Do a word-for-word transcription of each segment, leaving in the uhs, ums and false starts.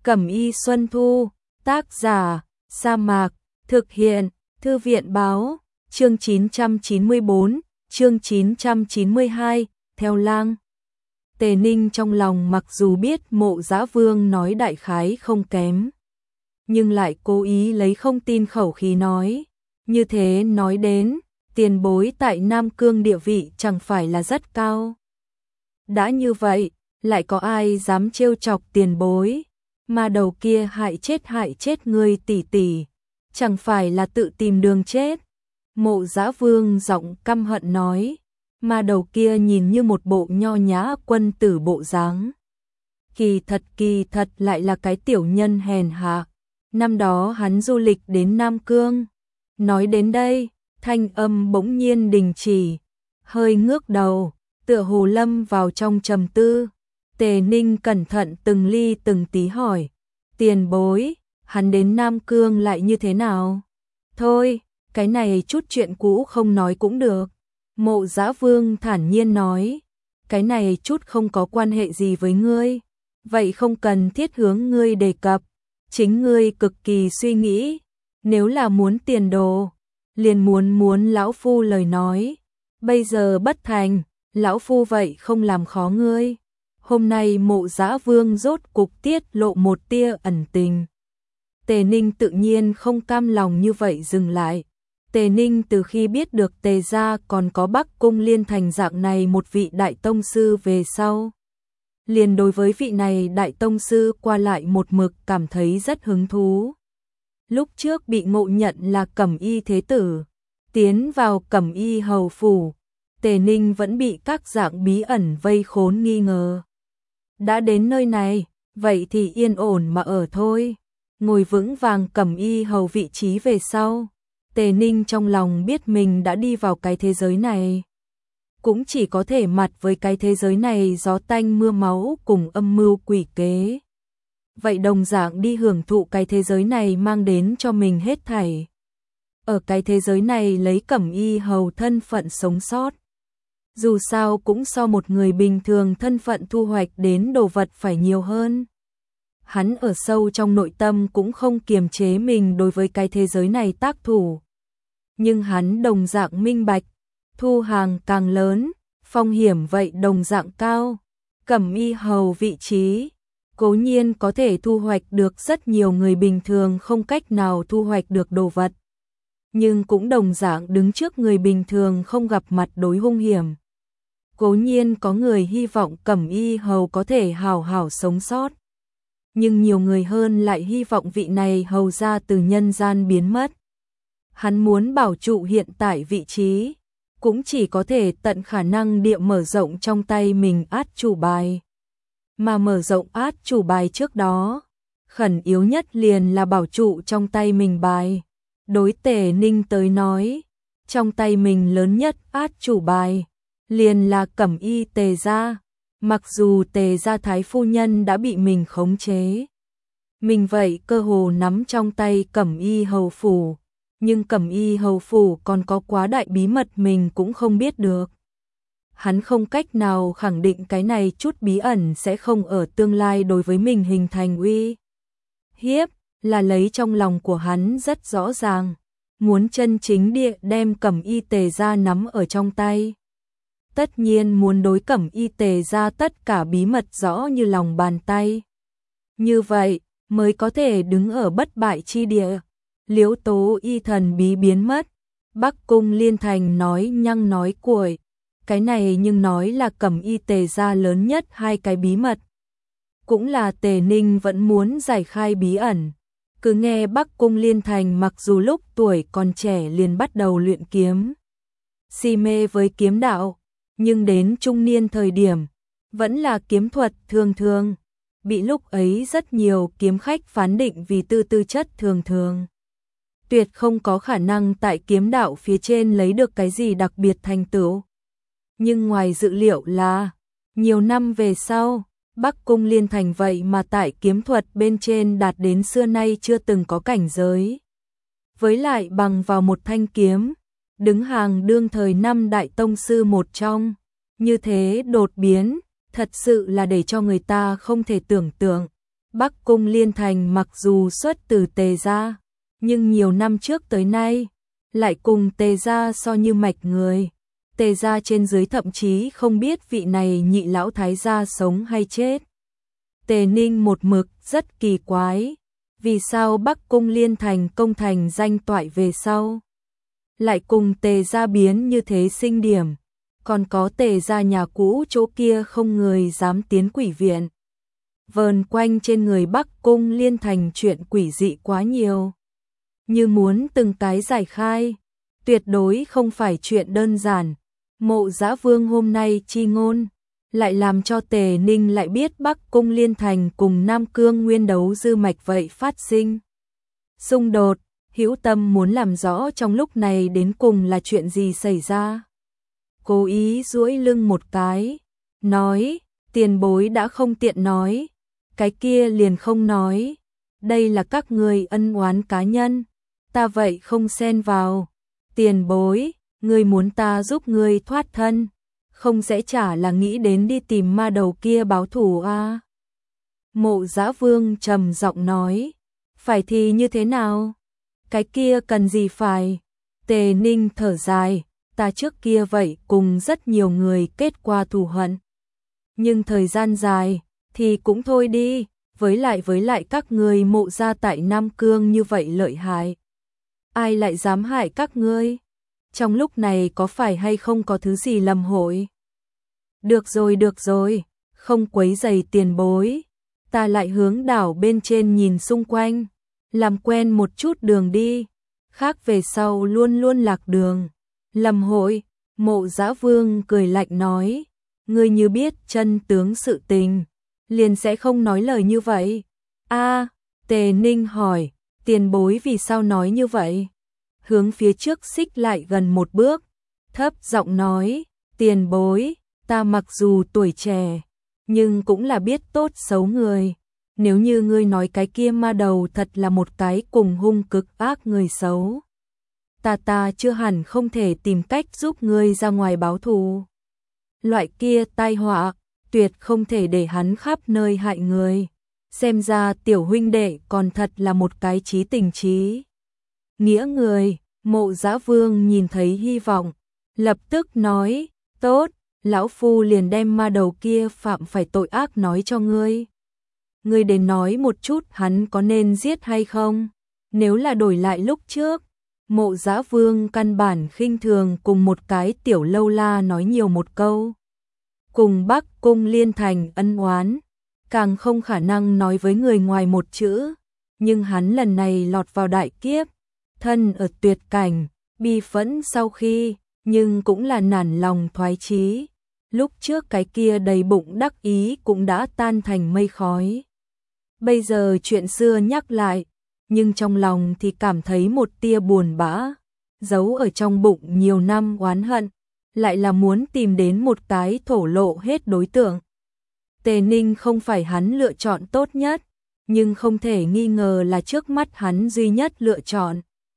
Cẩm y Xuân Thu, tác giả, Sa Mạc, thực hiện, Thư viện báo, chương chín trăm chín mươi bốn, chương chín trăm chín mươi hai, theo lang. Tề Ninh trong lòng mặc dù biết Mộ Dã Vương nói đại khái không kém, nhưng lại cố ý lấy không tin khẩu khí nói, như thế nói đến, tiền bối tại Nam Cương địa vị chẳng phải là rất cao. Đã như vậy, lại có ai dám trêu chọc tiền bối, mà đầu kia hại chết hại chết người tỷ tỷ, chẳng phải là tự tìm đường chết. Mộ Dã Vương giọng căm hận nói, mà đầu kia nhìn như một bộ nho nhã quân tử bộ dáng. Kỳ thật kỳ thật lại là cái tiểu nhân hèn hạ. Năm đó hắn du lịch đến Nam Cương. Nói đến đây, thanh âm bỗng nhiên đình chỉ, hơi ngước đầu, tựa hồ lâm vào trong trầm tư. Tề Ninh cẩn thận từng ly từng tí hỏi, tiền bối, hắn đến Nam Cương lại như thế nào? Thôi, cái này chút chuyện cũ không nói cũng được. Mộ Dã Vương thản nhiên nói, cái này chút không có quan hệ gì với ngươi, vậy không cần thiết hướng ngươi đề cập, chính ngươi cực kỳ suy nghĩ, nếu là muốn tiền đồ, liền muốn muốn lão phu lời nói, bây giờ bất thành, lão phu vậy không làm khó ngươi. Hôm nay Mộ Dã Vương rốt cục tiết lộ một tia ẩn tình. Tề Ninh tự nhiên không cam lòng như vậy dừng lại. Tề Ninh từ khi biết được Tề gia còn có Bắc Cung Liên Thành dạng này một vị đại tông sư về sau, liền đối với vị này đại tông sư qua lại một mực cảm thấy rất hứng thú. Lúc trước bị ngộ nhận là Cẩm Y thế tử, tiến vào Cẩm Y hầu phủ, Tề Ninh vẫn bị các dạng bí ẩn vây khốn nghi ngờ. Đã đến nơi này, vậy thì yên ổn mà ở thôi. Ngồi vững vàng Cẩm Y hầu vị trí về sau, Tề Ninh trong lòng biết mình đã đi vào cái thế giới này. Cũng chỉ có thể mặt với cái thế giới này gió tanh mưa máu cùng âm mưu quỷ kế. Vậy đồng dạng đi hưởng thụ cái thế giới này mang đến cho mình hết thảy. Ở cái thế giới này lấy Cẩm Y hầu thân phận sống sót. Dù sao cũng so một người bình thường thân phận thu hoạch đến đồ vật phải nhiều hơn. Hắn ở sâu trong nội tâm cũng không kiềm chế mình đối với cái thế giới này tác thủ. Nhưng hắn đồng dạng minh bạch, thu hàng càng lớn, phong hiểm vậy đồng dạng cao. Cẩm Y hầu vị trí, cố nhiên có thể thu hoạch được rất nhiều người bình thường không cách nào thu hoạch được đồ vật. Nhưng cũng đồng dạng đứng trước người bình thường không gặp mặt đối hung hiểm. Cố nhiên có người hy vọng Cẩm Y hầu có thể hào hào sống sót. Nhưng nhiều người hơn lại hy vọng vị này hầu ra từ nhân gian biến mất. Hắn muốn bảo trụ hiện tại vị trí, cũng chỉ có thể tận khả năng địa mở rộng trong tay mình át chủ bài. Mà mở rộng át chủ bài trước đó, khẩn yếu nhất liền là bảo trụ trong tay mình bài. Đối Tề Ninh tới nói, trong tay mình lớn nhất át chủ bài, liền là Cẩm Y Tề gia. Mặc dù Tề gia thái phu nhân đã bị mình khống chế, mình vậy cơ hồ nắm trong tay Cẩm Y hầu phủ, nhưng Cẩm Y hầu phủ còn có quá đại bí mật mình cũng không biết được. Hắn không cách nào khẳng định cái này chút bí ẩn sẽ không ở tương lai đối với mình hình thành uy hiếp, là lấy trong lòng của hắn rất rõ ràng, muốn chân chính địa đem Cẩm Y Tề gia nắm ở trong tay. Tất nhiên muốn đối Cẩm Y Tề gia tất cả bí mật rõ như lòng bàn tay. Như vậy mới có thể đứng ở bất bại chi địa. Liễu Tố Y thần bí biến mất, Bắc Cung Liên Thành nói nhăng nói cuội, cái này nhưng nói là Cẩm Y Tề gia lớn nhất hai cái bí mật. Cũng là Tề Ninh vẫn muốn giải khai bí ẩn. Cứ nghe Bắc Cung Liên Thành mặc dù lúc tuổi còn trẻ liền bắt đầu luyện kiếm, si mê với kiếm đạo, nhưng đến trung niên thời điểm, vẫn là kiếm thuật thường thường, bị lúc ấy rất nhiều kiếm khách phán định vì tư tư chất thường thường. Tuyệt không có khả năng tại kiếm đạo phía trên lấy được cái gì đặc biệt thành tựu. Nhưng ngoài dự liệu là, nhiều năm về sau, Bắc Cung Liên Thành vậy mà tại kiếm thuật bên trên đạt đến xưa nay chưa từng có cảnh giới. Với lại bằng vào một thanh kiếm, đứng hàng đương thời năm đại tông sư một trong, như thế đột biến, thật sự là để cho người ta không thể tưởng tượng. Bắc Cung Liên Thành mặc dù xuất từ Tề gia, nhưng nhiều năm trước tới nay, lại cùng Tề gia so như mạch người. Tề gia trên dưới thậm chí không biết vị này nhị lão thái gia sống hay chết. Tề Ninh một mực rất kỳ quái, vì sao Bắc Cung Liên Thành công thành danh toại về sau, lại cùng Tề gia biến như thế sinh điểm, còn có Tề gia nhà cũ chỗ kia không người dám tiến quỷ viện. Vờn quanh trên người Bắc Cung Liên Thành chuyện quỷ dị quá nhiều, như muốn từng cái giải khai, tuyệt đối không phải chuyện đơn giản. Mộ Dã Vương hôm nay chi ngôn, lại làm cho Tề Ninh lại biết Bắc Cung Liên Thành cùng Nam Cương nguyên đấu dư mạch vậy phát sinh xung đột, hữu tâm muốn làm rõ trong lúc này đến cùng là chuyện gì xảy ra. Cố ý duỗi lưng một cái, nói, tiền bối đã không tiện nói, cái kia liền không nói, đây là các người ân oán cá nhân, ta vậy không xen vào. Tiền bối, ngươi muốn ta giúp ngươi thoát thân, không sẽ chả là nghĩ đến đi tìm ma đầu kia báo thù à? Mộ Dã Vương trầm giọng nói, phải thì như thế nào? Cái kia cần gì phải? Tề Ninh thở dài, ta trước kia vậy cùng rất nhiều người kết qua thù hận. Nhưng thời gian dài, thì cũng thôi đi, với lại với lại các người Mộ gia tại Nam Cương như vậy lợi hại. Ai lại dám hại các ngươi? Trong lúc này có phải hay không có thứ gì lầm hội? Được rồi được rồi, không quấy rầy tiền bối, ta lại hướng đảo bên trên nhìn xung quanh, làm quen một chút đường đi, khác về sau luôn luôn lạc đường. Lầm hội, Mộ Dã Vương cười lạnh nói, ngươi như biết chân tướng sự tình, liền sẽ không nói lời như vậy. A, Tề Ninh hỏi, tiền bối vì sao nói như vậy? Hướng phía trước xích lại gần một bước, thấp giọng nói, tiền bối, ta mặc dù tuổi trẻ, nhưng cũng là biết tốt xấu người. Nếu như ngươi nói cái kia ma đầu thật là một cái cùng hung cực ác người xấu, ta ta chưa hẳn không thể tìm cách giúp ngươi ra ngoài báo thù. Loại kia tai họa, tuyệt không thể để hắn khắp nơi hại người. Xem ra tiểu huynh đệ còn thật là một cái chí tình chí nghĩa người. Mộ Dã Vương nhìn thấy hy vọng, lập tức nói, tốt, lão phu liền đem ma đầu kia phạm phải tội ác nói cho ngươi. Ngươi đến nói một chút hắn có nên giết hay không? Nếu là đổi lại lúc trước, Mộ Dã Vương căn bản khinh thường cùng một cái tiểu lâu la nói nhiều một câu. Cùng Bắc Cung Liên Thành ân oán, càng không khả năng nói với người ngoài một chữ, nhưng hắn lần này lọt vào đại kiếp, thân ở tuyệt cảnh, bi phẫn sau khi, nhưng cũng là nản lòng thoái chí. Lúc trước cái kia đầy bụng đắc ý cũng đã tan thành mây khói. Bây giờ chuyện xưa nhắc lại, nhưng trong lòng thì cảm thấy một tia buồn bã, giấu ở trong bụng nhiều năm oán hận, lại là muốn tìm đến một cái thổ lộ hết đối tượng. Tề Ninh không phải hắn lựa chọn tốt nhất, nhưng không thể nghi ngờ là trước mắt hắn duy nhất lựa chọn.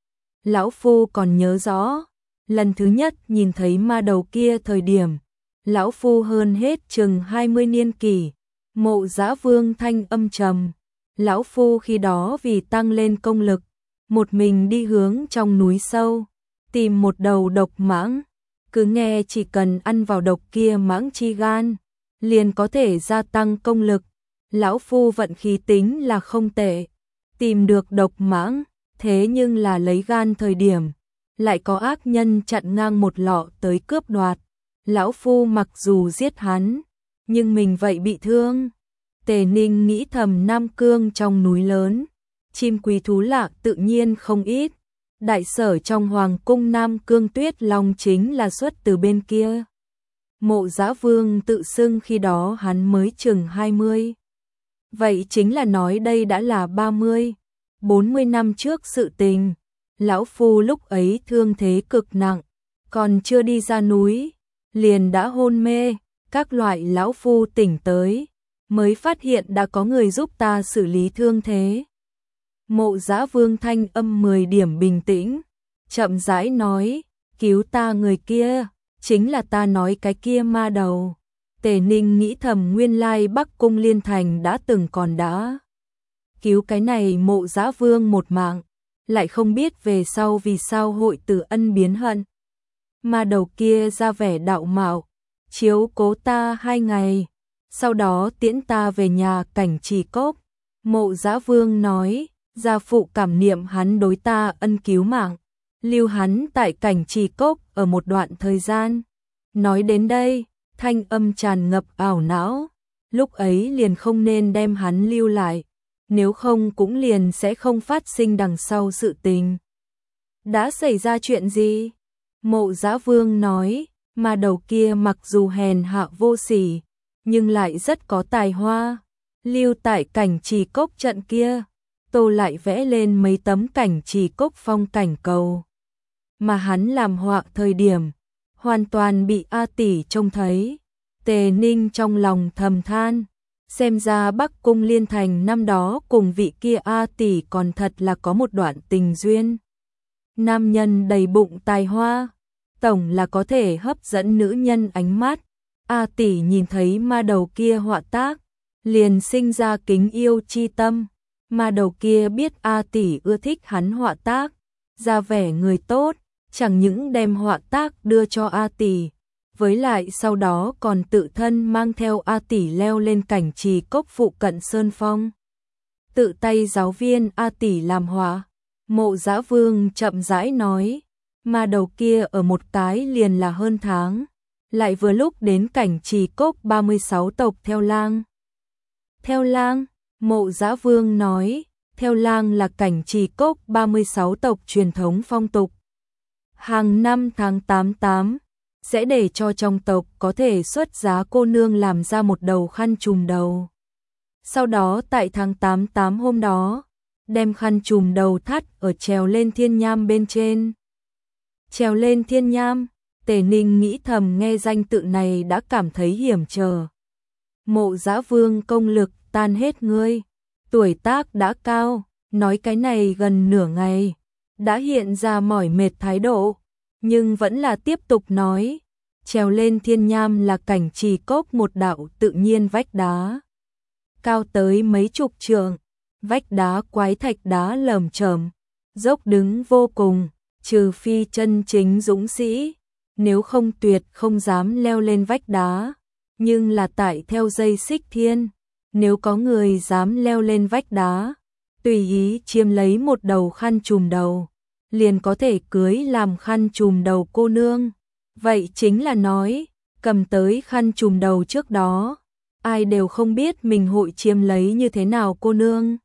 Lão Phu còn nhớ rõ, lần thứ nhất nhìn thấy ma đầu kia thời điểm, Lão Phu hơn hết chừng hai mươi niên kỷ. Mộ Dã Vương thanh âm trầm, Lão Phu khi đó vì tăng lên công lực, một mình đi hướng trong núi sâu, tìm một đầu độc mãng, cứ nghe chỉ cần ăn vào độc kia mãng chi gan, liền có thể gia tăng công lực. Lão Phu vận khí tính là không tệ, tìm được độc mãng, thế nhưng là lấy gan thời điểm, lại có ác nhân chặn ngang một lọ tới cướp đoạt. Lão Phu mặc dù giết hắn, nhưng mình vậy bị thương. Tề Ninh nghĩ thầm Nam Cương trong núi lớn, chim quý thú lạ tự nhiên không ít. Đại sở trong hoàng cung Nam Cương Tuyết Long chính là xuất từ bên kia. Mộ Dã Vương tự xưng khi đó hắn mới chừng hai mươi. Vậy chính là nói đây đã là ba mươi, bốn mươi năm trước sự tình. Lão Phu lúc ấy thương thế cực nặng, còn chưa đi ra núi, liền đã hôn mê. Các loại Lão Phu tỉnh tới, mới phát hiện đã có người giúp ta xử lý thương thế. Mộ Dã Vương thanh âm mười điểm bình tĩnh, chậm rãi nói, cứu ta người kia, chính là ta nói cái kia ma đầu. Tề Ninh nghĩ thầm nguyên lai Bắc Cung Liên Thành đã từng còn đã cứu cái này Mộ Dã Vương một mạng, lại không biết về sau vì sao hội từ ân biến hận. Mà đầu kia ra vẻ đạo mạo, chiếu cố ta hai ngày, sau đó tiễn ta về nhà Cảnh Trì Cốc. Mộ Dã Vương nói, gia phụ cảm niệm hắn đối ta ân cứu mạng, lưu hắn tại Cảnh Trì Cốc ở một đoạn thời gian. Nói đến đây, thanh âm tràn ngập ảo não, lúc ấy liền không nên đem hắn lưu lại, nếu không cũng liền sẽ không phát sinh đằng sau sự tình. Đã xảy ra chuyện gì? Mộ Dã Vương nói, mà đầu kia mặc dù hèn hạ vô sỉ, nhưng lại rất có tài hoa. Lưu tại Cảnh Trì Cốc trận kia, Tô lại vẽ lên mấy tấm Cảnh Trì Cốc phong cảnh cầu. Mà hắn làm họa thời điểm, hoàn toàn bị A Tỷ trông thấy. Tề Ninh trong lòng thầm than, xem ra Bắc Cung Liên Thành năm đó cùng vị kia A Tỷ còn thật là có một đoạn tình duyên. Nam nhân đầy bụng tài hoa, tổng là có thể hấp dẫn nữ nhân ánh mắt. A Tỷ nhìn thấy ma đầu kia họa tác, liền sinh ra kính yêu chi tâm. Ma đầu kia biết A Tỷ ưa thích hắn họa tác, ra vẻ người tốt, chẳng những đem họa tác đưa cho A Tỷ, với lại sau đó còn tự thân mang theo A Tỷ leo lên Cảnh Trì Cốc phụ cận sơn phong. Tự tay giáo viên A Tỷ làm họa. Mộ Dã Vương chậm rãi nói, ma đầu kia ở một cái liền là hơn tháng, lại vừa lúc đến Cảnh Trì Cốc ba mươi sáu tộc Theo Lang. Theo Lang, Mộ Dã Vương nói, Theo Lang là Cảnh Trì Cốc ba mươi sáu tộc truyền thống phong tục. Hàng năm tháng tám tám, sẽ để cho trong tộc có thể xuất giá cô nương làm ra một đầu khăn trùm đầu. Sau đó tại tháng tám tám hôm đó, đem khăn trùm đầu thắt ở trèo lên thiên nham bên trên. Trèo lên thiên nham, Tề Ninh nghĩ thầm nghe danh tự này đã cảm thấy hiểm trở. Mộ Dã Vương công lực tan hết ngươi, tuổi tác đã cao, nói cái này gần nửa ngày, đã hiện ra mỏi mệt thái độ, nhưng vẫn là tiếp tục nói, trèo lên thiên nham là Cảnh Trì Cốc một đạo tự nhiên vách đá. Cao tới mấy chục trượng, vách đá quái thạch đá lởm chởm, dốc đứng vô cùng, trừ phi chân chính dũng sĩ, nếu không tuyệt không dám leo lên vách đá, nhưng là tại theo dây xích thiên, nếu có người dám leo lên vách đá, tùy ý chiếm lấy một đầu khăn trùm đầu, liền có thể cưới làm khăn trùm đầu cô nương. Vậy chính là nói, cầm tới khăn trùm đầu trước đó, ai đều không biết mình hội chiếm lấy như thế nào cô nương.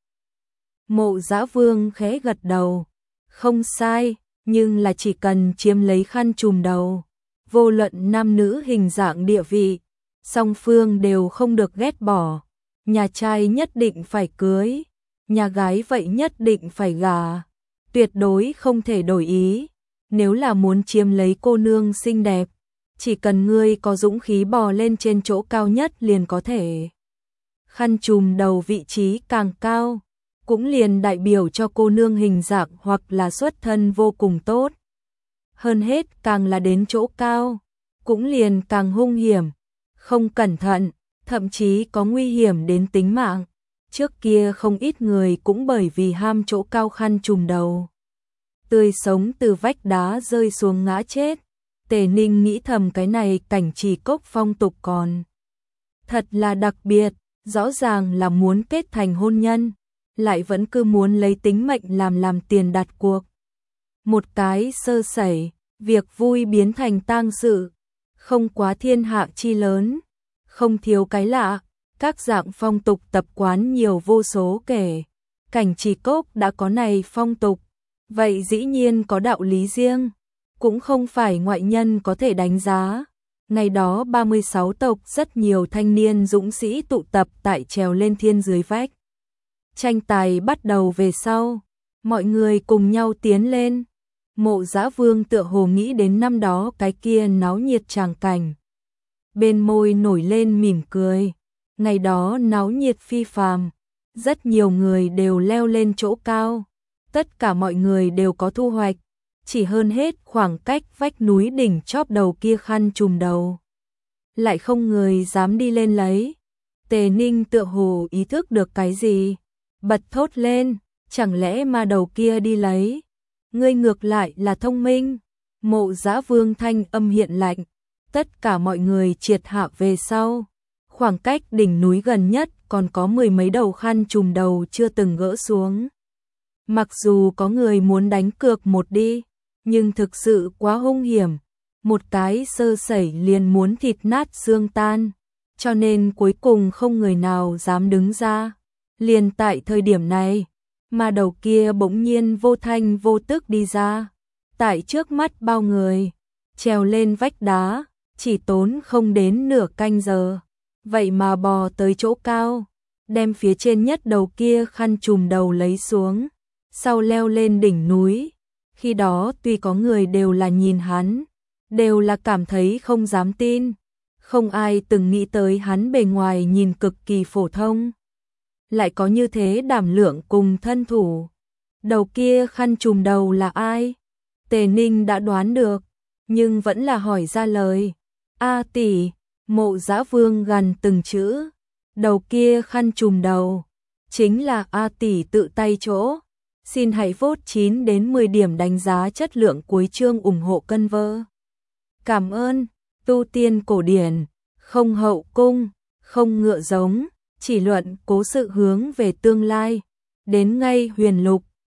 Mộ Dã Vương khẽ gật đầu, không sai, nhưng là chỉ cần chiếm lấy khăn trùm đầu, vô luận nam nữ hình dạng địa vị, song phương đều không được ghét bỏ, nhà trai nhất định phải cưới, nhà gái vậy nhất định phải gả, tuyệt đối không thể đổi ý. Nếu là muốn chiếm lấy cô nương xinh đẹp, chỉ cần ngươi có dũng khí bò lên trên chỗ cao nhất liền có thể. Khăn trùm đầu vị trí càng cao, cũng liền đại biểu cho cô nương hình dạng hoặc là xuất thân vô cùng tốt. Hơn hết càng là đến chỗ cao, cũng liền càng hung hiểm, không cẩn thận, thậm chí có nguy hiểm đến tính mạng. Trước kia không ít người cũng bởi vì ham chỗ cao khăn trùm đầu, tươi sống từ vách đá rơi xuống ngã chết. Tề Ninh nghĩ thầm cái này Cảnh Trì Cốc phong tục còn thật là đặc biệt, rõ ràng là muốn kết thành hôn nhân, lại vẫn cứ muốn lấy tính mệnh làm làm tiền đặt cuộc. Một cái sơ sẩy, việc vui biến thành tang sự, không quá thiên hạ chi lớn, không thiếu cái lạ, các dạng phong tục tập quán nhiều vô số kể. Cảnh Trì Cốc đã có này phong tục, vậy dĩ nhiên có đạo lý riêng, cũng không phải ngoại nhân có thể đánh giá. Ngày đó ba mươi sáu tộc rất nhiều thanh niên dũng sĩ tụ tập tại trèo lên thiên dưới vách. Tranh tài bắt đầu về sau, mọi người cùng nhau tiến lên. Mộ Dã Vương tựa hồ nghĩ đến năm đó cái kia náo nhiệt tràng cảnh, bên môi nổi lên mỉm cười. Ngày đó náo nhiệt phi phàm, rất nhiều người đều leo lên chỗ cao, tất cả mọi người đều có thu hoạch, chỉ hơn hết khoảng cách vách núi đỉnh chóp đầu kia khăn trùm đầu, lại không người dám đi lên lấy. Tề Ninh tựa hồ ý thức được cái gì, bật thốt lên, chẳng lẽ ma đầu kia đi lấy? Ngươi ngược lại là thông minh. Mộ Dã Vương thanh âm hiện lạnh, tất cả mọi người triệt hạ về sau. Khoảng cách đỉnh núi gần nhất còn có mười mấy đầu khăn trùm đầu chưa từng gỡ xuống. Mặc dù có người muốn đánh cược một đi, nhưng thực sự quá hung hiểm, một cái sơ sẩy liền muốn thịt nát xương tan, cho nên cuối cùng không người nào dám đứng ra. Liền tại thời điểm này, ma đầu kia bỗng nhiên vô thanh vô tức đi ra, tại trước mắt bao người, trèo lên vách đá, chỉ tốn không đến nửa canh giờ, vậy mà bò tới chỗ cao, đem phía trên nhất đầu kia khăn trùm đầu lấy xuống, sau leo lên đỉnh núi. Khi đó tuy có người đều là nhìn hắn, đều là cảm thấy không dám tin, không ai từng nghĩ tới hắn bề ngoài nhìn cực kỳ phổ thông, lại có như thế đảm lượng cùng thân thủ. Đầu kia khăn trùm đầu là ai? Tề Ninh đã đoán được, nhưng vẫn là hỏi ra lời. A tỷ, Mộ Dã Vương gằn từng chữ. Đầu kia khăn trùm đầu, chính là A tỷ tự tay chỗ. Xin hãy vote chín đến mười điểm đánh giá chất lượng cuối chương ủng hộ cân vơ. Cảm ơn, tu tiên cổ điển, không hậu cung, không ngựa giống, chỉ luận cố sự hướng về tương lai. Đến ngay huyền lục,